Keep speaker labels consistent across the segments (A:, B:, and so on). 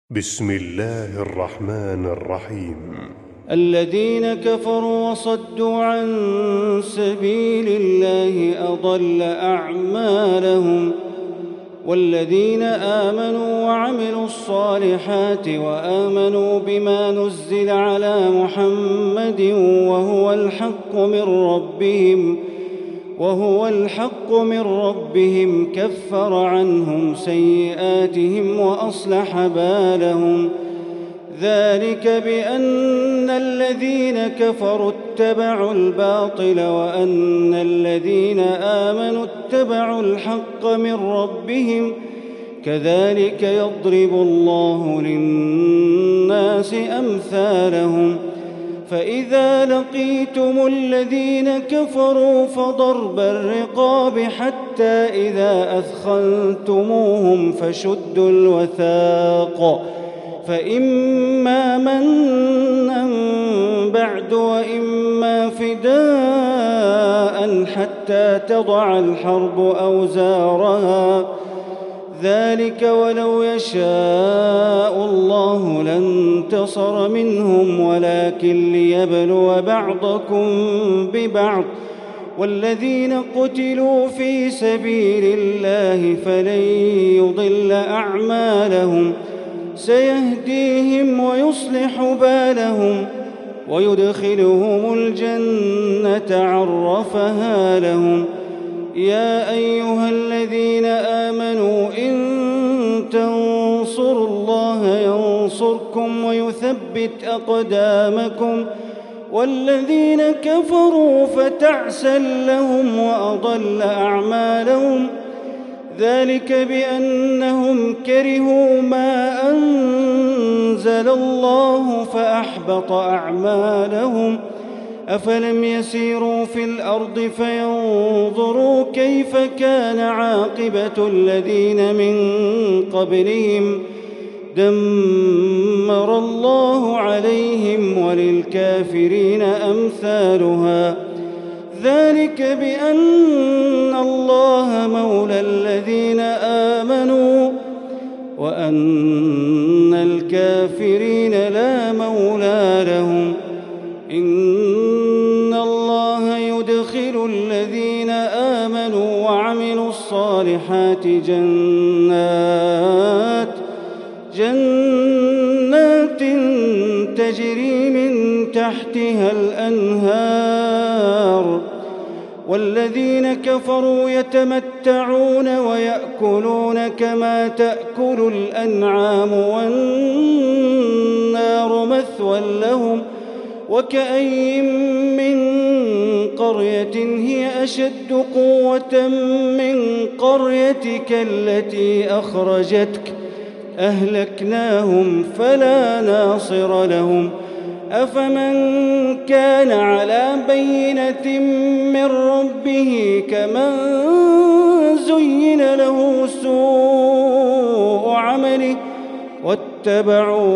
A: بسم الله الرحمن الرحيم.
B: الذين كفروا وصدوا عن سبيل الله أضل أعمالهم والذين آمنوا وعملوا الصالحات وآمنوا بما نزل على محمد وهو الحق من ربهم كفر عنهم سيئاتهم وأصلح بالهم ذلك بأن الذين كفروا اتبعوا الباطل وأن الذين آمنوا اتبعوا الحق من ربهم كذلك يضرب الله للناس أمثالهم فإذا لقيتم الذين كفروا فضرب الرقاب حتى إذا أثخنتموهم فشدوا الوثاق فإما منا بعد وإما فداء حتى تضع الحرب أوزارها ذلك ولو يشاء الله لانتصر منهم ولكن ليبلو بعضكم ببعض والذين قتلوا في سبيل الله فلن يضل أعمالهم سيهديهم ويصلح بالهم ويدخلهم الجنة عرفها لهم يا أيها الذين آمنوا إن تنصروا الله ينصركم ويثبت أقدامكم والذين كفروا فتعسا لهم وأضل أعمالهم ذلك بأنهم كرهوا ما أنزل الله فأحبط أعمالهم أفلم يسيروا في الأرض فينظروا كيف كان عاقبة الذين من قبلهم دمر الله عليهم وللكافرين أمثالها ذلك بأن الله مولى الذين آمنوا وأن الكافرين لا مولى لهم إن الله يدخل الذين آمنوا وعملوا الصالحات جنات تجري من تحتها الأنهار والذين كفروا يتمتعون ويأكلون كما تأكل الأنعام والنار مثوى لهم وكأين من قرية هي أشد قوة من قريتك التي أخرجتك أهلكناهم فلا ناصر لهم أفمن كان على بينة من ربه كمن زين له سوء عمله واتبعوا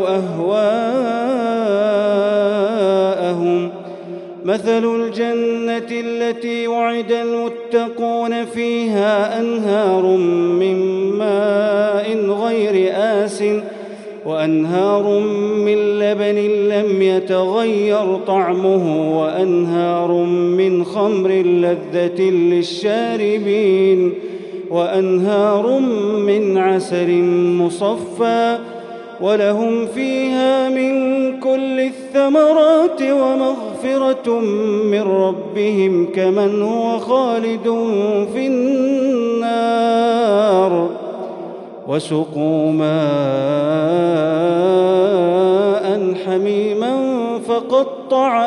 B: أهواءهم مثل الجنة التي وعد المتقون فيها أنهار من ماء غير آسٍ وأنهار من لبن لم يتغير طعمه وأنهار من خمر لذة للشاربين وأنهار من عسل مصفى ولهم فيها من كل الثمرات ومغفرة من ربهم كمن هو خالد في النار وسقوا ماء حميما فقطع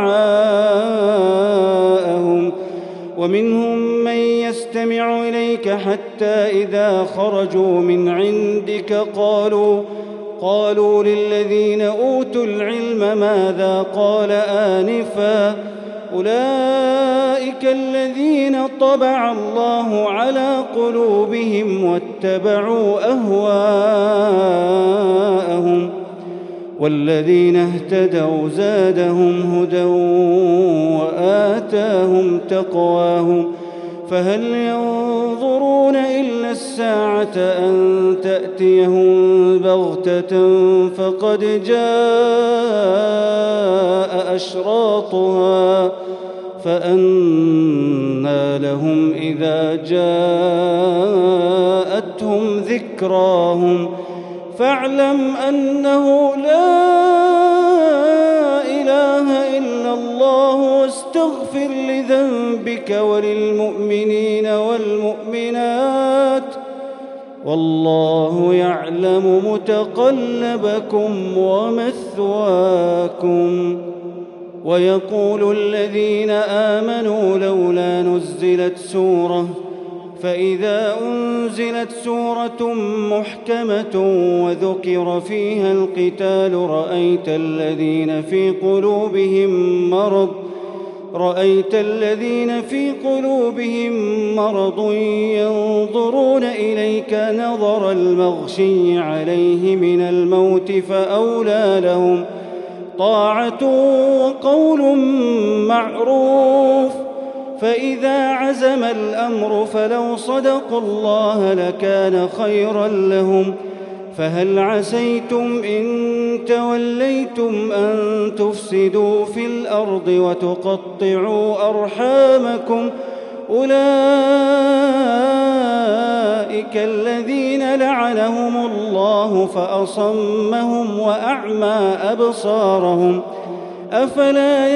B: أمعاءهم ومنهم من يستمع إليك حتى إذا خرجوا من عندك قالوا للذين أوتوا العلم ماذا قال آنفا أولئك الذين طبع الله على قلوبهم واتبعوا أهواءهم والذين اهتدوا زادهم هدى وآتاهم تقواهم فهل ينظرون إلا الساعة الساعة أن تأتيهم بغتة فقد جاء أشراطها فأنى لهم إذا جاءتهم ذكراهم فاعلم أنه لا إله إلا الله واستغفر لذنبك وللمؤمنين والمؤمنات والله يعلم متقلبكم ومثواكم. ويقول الذين آمنوا لولا نزلت سورة فإذا أنزلت سورة محكمة وذكر فيها القتال رأيت الذين في قلوبهم مرض ينظرون إليك نظر المغشي عليه من الموت فأولى لهم طاعة وقول معروف. فإذا عزم الأمر فلو صدقوا الله لكان خيرا لهم. فهل عسيتم إن توليتم أن تفسدوا في الأرض وتقطعوا أرحامكم أولئك الذين لعنهم الله فأصمهم وأعمى أبصارهم أفلا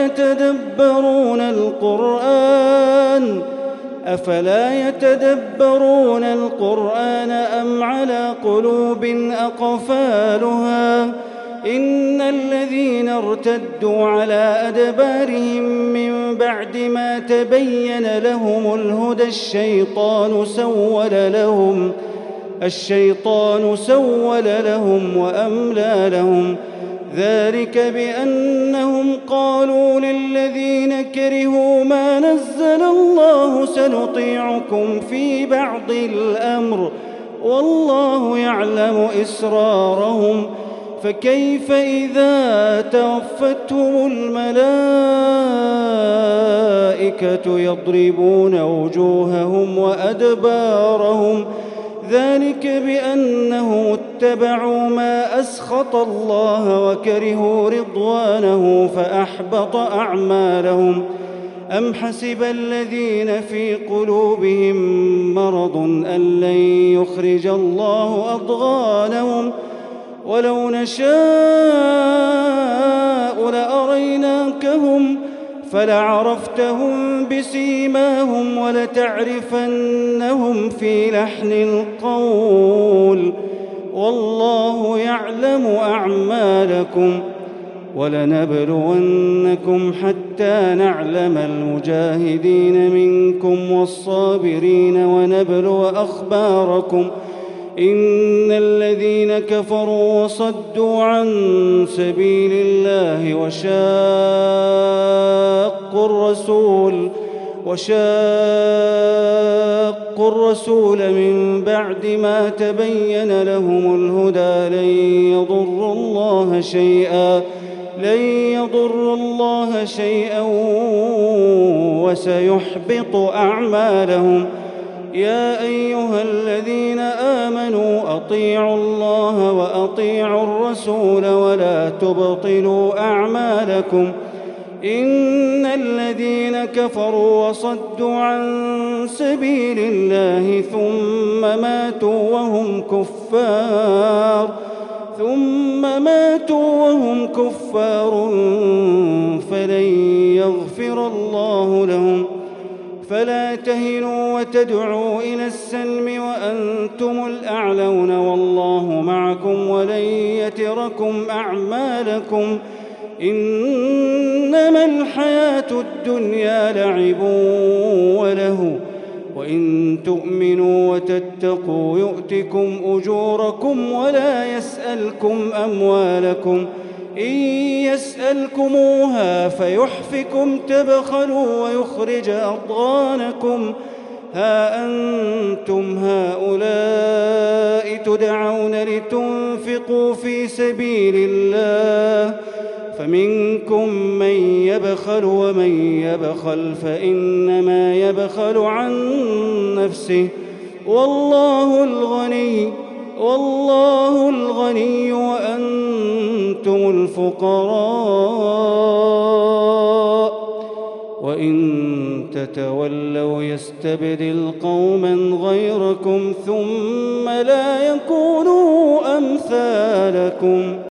B: يتدبرون القرآن أم على قلوب أقفالها إن الذين ارتدوا على أدبارهم من بعد ما تبين لهم الهدى الشيطان سول لهم وأملى لهم ذلك بأنهم قالوا للذين كرهوا ما نزل الله سنطيعكم في بعض الأمر والله يعلم إسرارهم فكيف إذا توفتهم الملائكة يضربون وجوههم وأدبارهم ذلك بأنهم اتبعوا ما أسخط الله وكرهوا رضوانه فأحبط أعمالهم. أم حسب الذين في قلوبهم مرض أن لن يخرج الله أضغانهم ولو نشاء لأريناكهم فلعرفتهم بسيماهم ولتعرفنهم في لحن القول والله يعلم أعمالكم. ولنبلونكم حتى نعلم المجاهدين منكم والصابرين ونبلو أخباركم إن الذين كفروا وصدوا عن سبيل الله وشاقوا الرسول من بعد ما تبين لهم الهدى لن يضروا الله شيئا وسيحبط أعمالهم. يا أيها الذين آمنوا أطيعوا الله وأطيعوا الرسول ولا تبطلوا أعمالكم إن الذين كفروا وصدوا عن سبيل الله ثم ماتوا وهم كفار فلن يغفر الله لهم. فلا تهنوا وتدعوا إلى السلم وأنتم الأعلون والله معكم ولن يتركم أعمالكم إنما الحياة الدنيا لعب وله وإن تؤمنوا وتتقوا يؤتكم أجوركم ولا يسألكم أموالكم إن يسألكموها فيحفكم تبخلوا ويخرج أضغانكم. ها أنتم هؤلاء تدعون لتنفقوا في سبيل الله فمنكم من يبخل ومن يبخل فإنما يبخل عن نفسه والله الغني وأنتم الفقراء وإن تتولوا يستبدل قوما غيركم ثم لا يكونوا أمثالكم